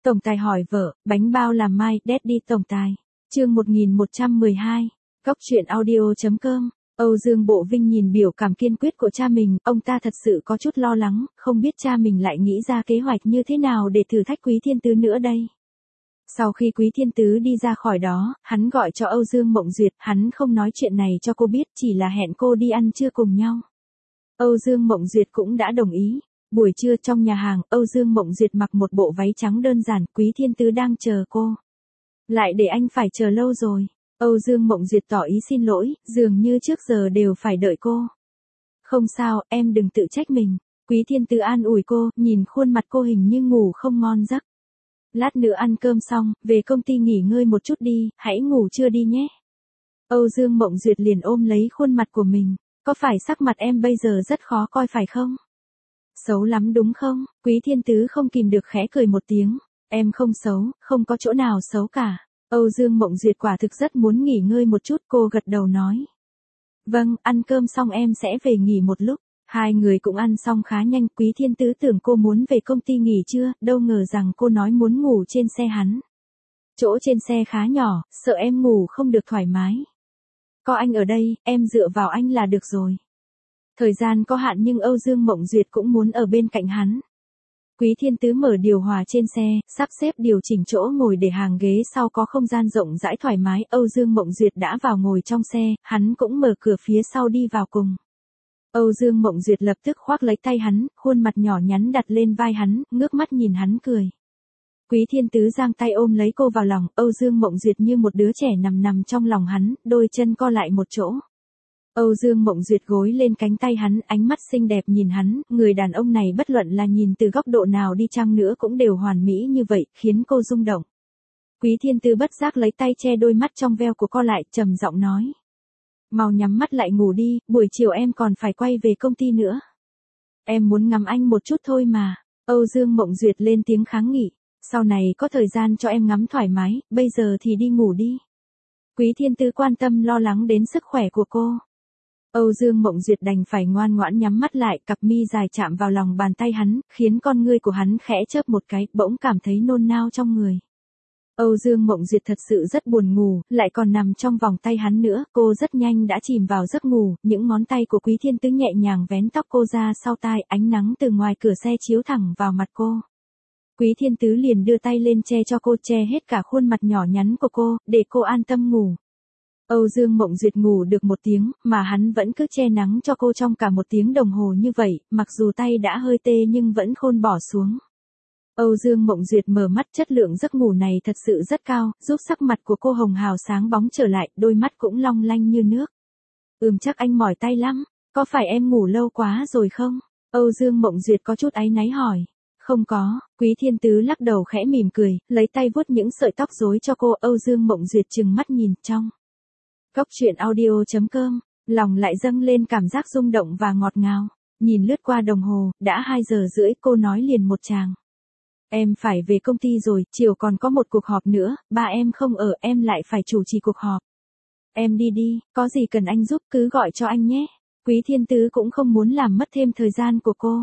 Tổng tài hỏi vợ, bánh bao làm mai, Daddy tổng tài. Chương 1112. Góc truyện audio.com. Âu Dương Bộ Vinh nhìn biểu cảm kiên quyết của cha mình, ông ta thật sự có chút lo lắng, không biết cha mình lại nghĩ ra kế hoạch như thế nào để thử thách Quý Thiên Tứ nữa đây. Sau khi Quý Thiên Tứ đi ra khỏi đó, hắn gọi cho Âu Dương Mộng Duyệt, hắn không nói chuyện này cho cô biết, chỉ là hẹn cô đi ăn trưa cùng nhau. Âu Dương Mộng Duyệt cũng đã đồng ý. Buổi trưa trong nhà hàng, Âu Dương Mộng Duyệt mặc một bộ váy trắng đơn giản, Quý Thiên Tứ đang chờ cô. Lại để anh phải chờ lâu rồi. Âu Dương Mộng Duyệt tỏ ý xin lỗi, dường như trước giờ đều phải đợi cô. Không sao, em đừng tự trách mình. Quý Thiên Tứ an ủi cô, nhìn khuôn mặt cô hình như ngủ không ngon giấc. Lát nữa ăn cơm xong, về công ty nghỉ ngơi một chút đi, hãy ngủ trưa đi nhé. Âu Dương Mộng Duyệt liền ôm lấy khuôn mặt của mình. Có phải sắc mặt em bây giờ rất khó coi phải không? Xấu lắm đúng không? Quý Thiên Tứ không kìm được khẽ cười một tiếng. Em không xấu, không có chỗ nào xấu cả. Âu Dương Mộng Duyệt quả thực rất muốn nghỉ ngơi một chút, cô gật đầu nói. Vâng, ăn cơm xong em sẽ về nghỉ một lúc. Hai người cũng ăn xong khá nhanh, Quý Thiên Tứ tưởng cô muốn về công ty nghỉ trưa, đâu ngờ rằng cô nói muốn ngủ trên xe hắn. Chỗ trên xe khá nhỏ, sợ em ngủ không được thoải mái. Có anh ở đây, em dựa vào anh là được rồi. Thời gian có hạn nhưng Âu Dương Mộng Duyệt cũng muốn ở bên cạnh hắn. Quý Thiên Tứ mở điều hòa trên xe, sắp xếp điều chỉnh chỗ ngồi để hàng ghế sau có không gian rộng rãi thoải mái. Âu Dương Mộng Duyệt đã vào ngồi trong xe, hắn cũng mở cửa phía sau đi vào cùng. Âu Dương Mộng Duyệt lập tức khoác lấy tay hắn, khuôn mặt nhỏ nhắn đặt lên vai hắn, ngước mắt nhìn hắn cười. Quý Thiên Tứ giang tay ôm lấy cô vào lòng, Âu Dương Mộng Duyệt như một đứa trẻ nằm trong lòng hắn, đôi chân co lại một chỗ. Âu Dương Mộng Duyệt gối lên cánh tay hắn, ánh mắt xinh đẹp nhìn hắn, người đàn ông này bất luận là nhìn từ góc độ nào đi chăng nữa cũng đều hoàn mỹ như vậy, khiến cô rung động. Quý Thiên Tứ bất giác lấy tay che đôi mắt trong veo của cô lại, trầm giọng nói. Mau nhắm mắt lại ngủ đi, buổi chiều em còn phải quay về công ty nữa. Em muốn ngắm anh một chút thôi mà. Âu Dương Mộng Duyệt lên tiếng kháng nghị. Sau này có thời gian cho em ngắm thoải mái, bây giờ thì đi ngủ đi. Quý Thiên Tứ quan tâm lo lắng đến sức khỏe của cô. Âu Dương Mộng Duyệt đành phải ngoan ngoãn nhắm mắt lại, cặp mi dài chạm vào lòng bàn tay hắn, khiến con ngươi của hắn khẽ chớp một cái, bỗng cảm thấy nôn nao trong người. Âu Dương Mộng Duyệt thật sự rất buồn ngủ, lại còn nằm trong vòng tay hắn nữa, cô rất nhanh đã chìm vào giấc ngủ, những ngón tay của Quý Thiên Tứ nhẹ nhàng vén tóc cô ra sau tai, ánh nắng từ ngoài cửa xe chiếu thẳng vào mặt cô. Quý Thiên Tứ liền đưa tay lên che cho cô, che hết cả khuôn mặt nhỏ nhắn của cô, để cô an tâm ngủ. Âu Dương Mộng Duyệt ngủ được 1 tiếng, mà hắn vẫn cứ che nắng cho cô trong cả 1 tiếng đồng hồ như vậy, mặc dù tay đã hơi tê nhưng vẫn khôn bỏ xuống. Âu Dương Mộng Duyệt mở mắt, chất lượng giấc ngủ này thật sự rất cao, giúp sắc mặt của cô hồng hào sáng bóng trở lại, đôi mắt cũng long lanh như nước. Chắc anh mỏi tay lắm, có phải em ngủ lâu quá rồi không? Âu Dương Mộng Duyệt có chút áy náy hỏi. Không có, Quý Thiên Tứ lắc đầu khẽ mỉm cười, lấy tay vuốt những sợi tóc rối cho cô. Âu Dương Mộng Duyệt trừng mắt nhìn trong. Góc truyện audio.com, lòng lại dâng lên cảm giác rung động và ngọt ngào. Nhìn lướt qua đồng hồ, đã 2:30, cô nói liền một tràng. Em phải về công ty rồi, chiều còn có một cuộc họp nữa, ba em không ở, em lại phải chủ trì cuộc họp. Em đi đi, có gì cần anh giúp cứ gọi cho anh nhé. Quý Thiên Tứ cũng không muốn làm mất thêm thời gian của cô.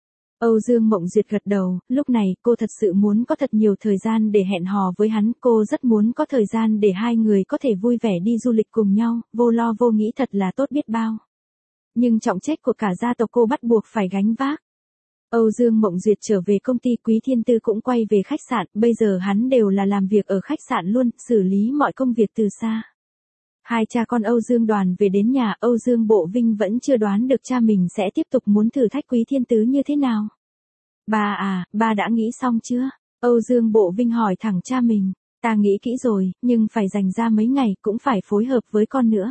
Âu Dương Mộng Duyệt gật đầu, lúc này cô thật sự muốn có thật nhiều thời gian để hẹn hò với hắn, cô rất muốn có thời gian để hai người có thể vui vẻ đi du lịch cùng nhau, vô lo vô nghĩ thật là tốt biết bao. Nhưng trọng trách của cả gia tộc cô bắt buộc phải gánh vác. Âu Dương Mộng Duyệt trở về công ty, Quý Thiên Tứ cũng quay về khách sạn, bây giờ hắn đều là làm việc ở khách sạn luôn, xử lý mọi công việc từ xa. Hai cha con Âu Dương Đoàn về đến nhà, Âu Dương Bộ Vinh vẫn chưa đoán được cha mình sẽ tiếp tục muốn thử thách Quý Thiên Tứ như thế nào. Ba à, ba đã nghĩ xong chưa? Âu Dương Bộ Vinh hỏi thẳng cha mình. Ta nghĩ kỹ rồi, nhưng phải dành ra mấy ngày, cũng phải phối hợp với con nữa.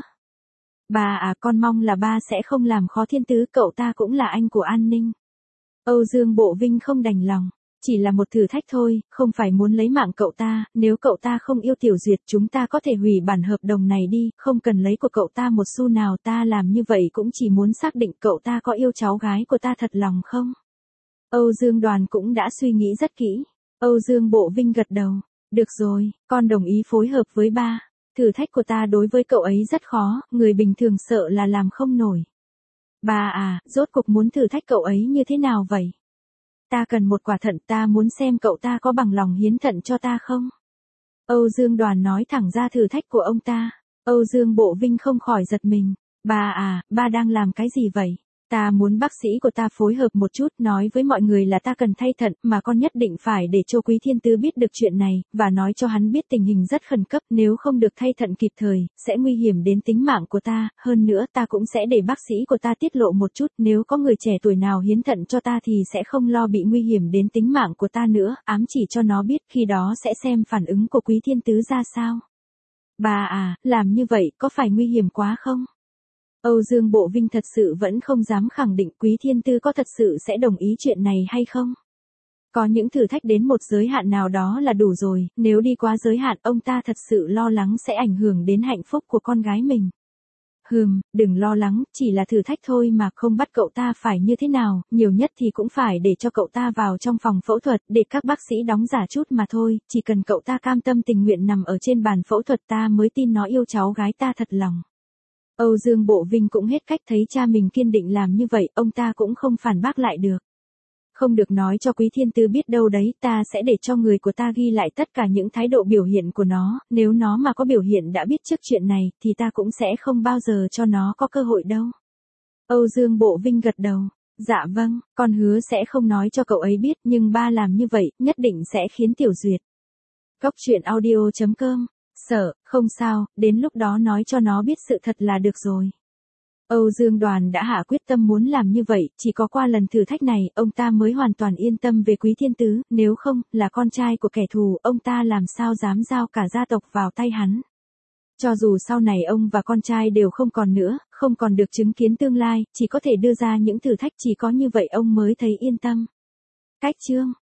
Ba à, con mong là ba sẽ không làm khó Thiên Tứ, cậu ta cũng là anh của An Ninh. Âu Dương Bộ Vinh không đành lòng. Chỉ là một thử thách thôi, không phải muốn lấy mạng cậu ta, nếu cậu ta không yêu Tiểu Duyệt chúng ta có thể hủy bản hợp đồng này đi, không cần lấy của cậu ta một xu nào, ta làm như vậy cũng chỉ muốn xác định cậu ta có yêu cháu gái của ta thật lòng không. Âu Dương Đoàn cũng đã suy nghĩ rất kỹ. Âu Dương Bộ Vinh gật đầu. Được rồi, con đồng ý phối hợp với ba. Thử thách của ta đối với cậu ấy rất khó, người bình thường sợ là làm không nổi. Ba à, rốt cuộc muốn thử thách cậu ấy như thế nào vậy? Ta cần một quả thận, ta muốn xem cậu ta có bằng lòng hiến thận cho ta không? Âu Dương Đoàn nói thẳng ra thử thách của ông ta. Âu Dương Bộ Vinh không khỏi giật mình. Ba à, ba đang làm cái gì vậy? Ta muốn bác sĩ của ta phối hợp một chút, nói với mọi người là ta cần thay thận, mà con nhất định phải để cho Quý Thiên Tứ biết được chuyện này, và nói cho hắn biết tình hình rất khẩn cấp, nếu không được thay thận kịp thời, sẽ nguy hiểm đến tính mạng của ta, hơn nữa ta cũng sẽ để bác sĩ của ta tiết lộ một chút, nếu có người trẻ tuổi nào hiến thận cho ta thì sẽ không lo bị nguy hiểm đến tính mạng của ta nữa, ám chỉ cho nó biết, khi đó sẽ xem phản ứng của Quý Thiên Tứ ra sao. Bà à, làm như vậy có phải nguy hiểm quá không? Âu Dương Bộ Vinh thật sự vẫn không dám khẳng định Quý Thiên Tư có thật sự sẽ đồng ý chuyện này hay không. Có những thử thách đến một giới hạn nào đó là đủ rồi, nếu đi quá giới hạn ông ta thật sự lo lắng sẽ ảnh hưởng đến hạnh phúc của con gái mình. Đừng lo lắng, chỉ là thử thách thôi mà, không bắt cậu ta phải như thế nào, nhiều nhất thì cũng phải để cho cậu ta vào trong phòng phẫu thuật, để các bác sĩ đóng giả chút mà thôi, chỉ cần cậu ta cam tâm tình nguyện nằm ở trên bàn phẫu thuật ta mới tin nó yêu cháu gái ta thật lòng. Âu Dương Bộ Vinh cũng hết cách, thấy cha mình kiên định làm như vậy, ông ta cũng không phản bác lại được. Không được nói cho Quý Thiên Tư biết đâu đấy, ta sẽ để cho người của ta ghi lại tất cả những thái độ biểu hiện của nó, nếu nó mà có biểu hiện đã biết trước chuyện này, thì ta cũng sẽ không bao giờ cho nó có cơ hội đâu. Âu Dương Bộ Vinh gật đầu. Dạ vâng, con hứa sẽ không nói cho cậu ấy biết, nhưng ba làm như vậy, nhất định sẽ khiến Tiểu Duyệt. Cóc truyện audio.com. Sợ, không sao, đến lúc đó nói cho nó biết sự thật là được rồi. Âu Dương Đoàn đã hạ quyết tâm muốn làm như vậy, chỉ có qua lần thử thách này, ông ta mới hoàn toàn yên tâm về Quý Thiên Tứ, nếu không, là con trai của kẻ thù, ông ta làm sao dám giao cả gia tộc vào tay hắn. Cho dù sau này ông và con trai đều không còn nữa, không còn được chứng kiến tương lai, chỉ có thể đưa ra những thử thách, chỉ có như vậy ông mới thấy yên tâm. Cách chương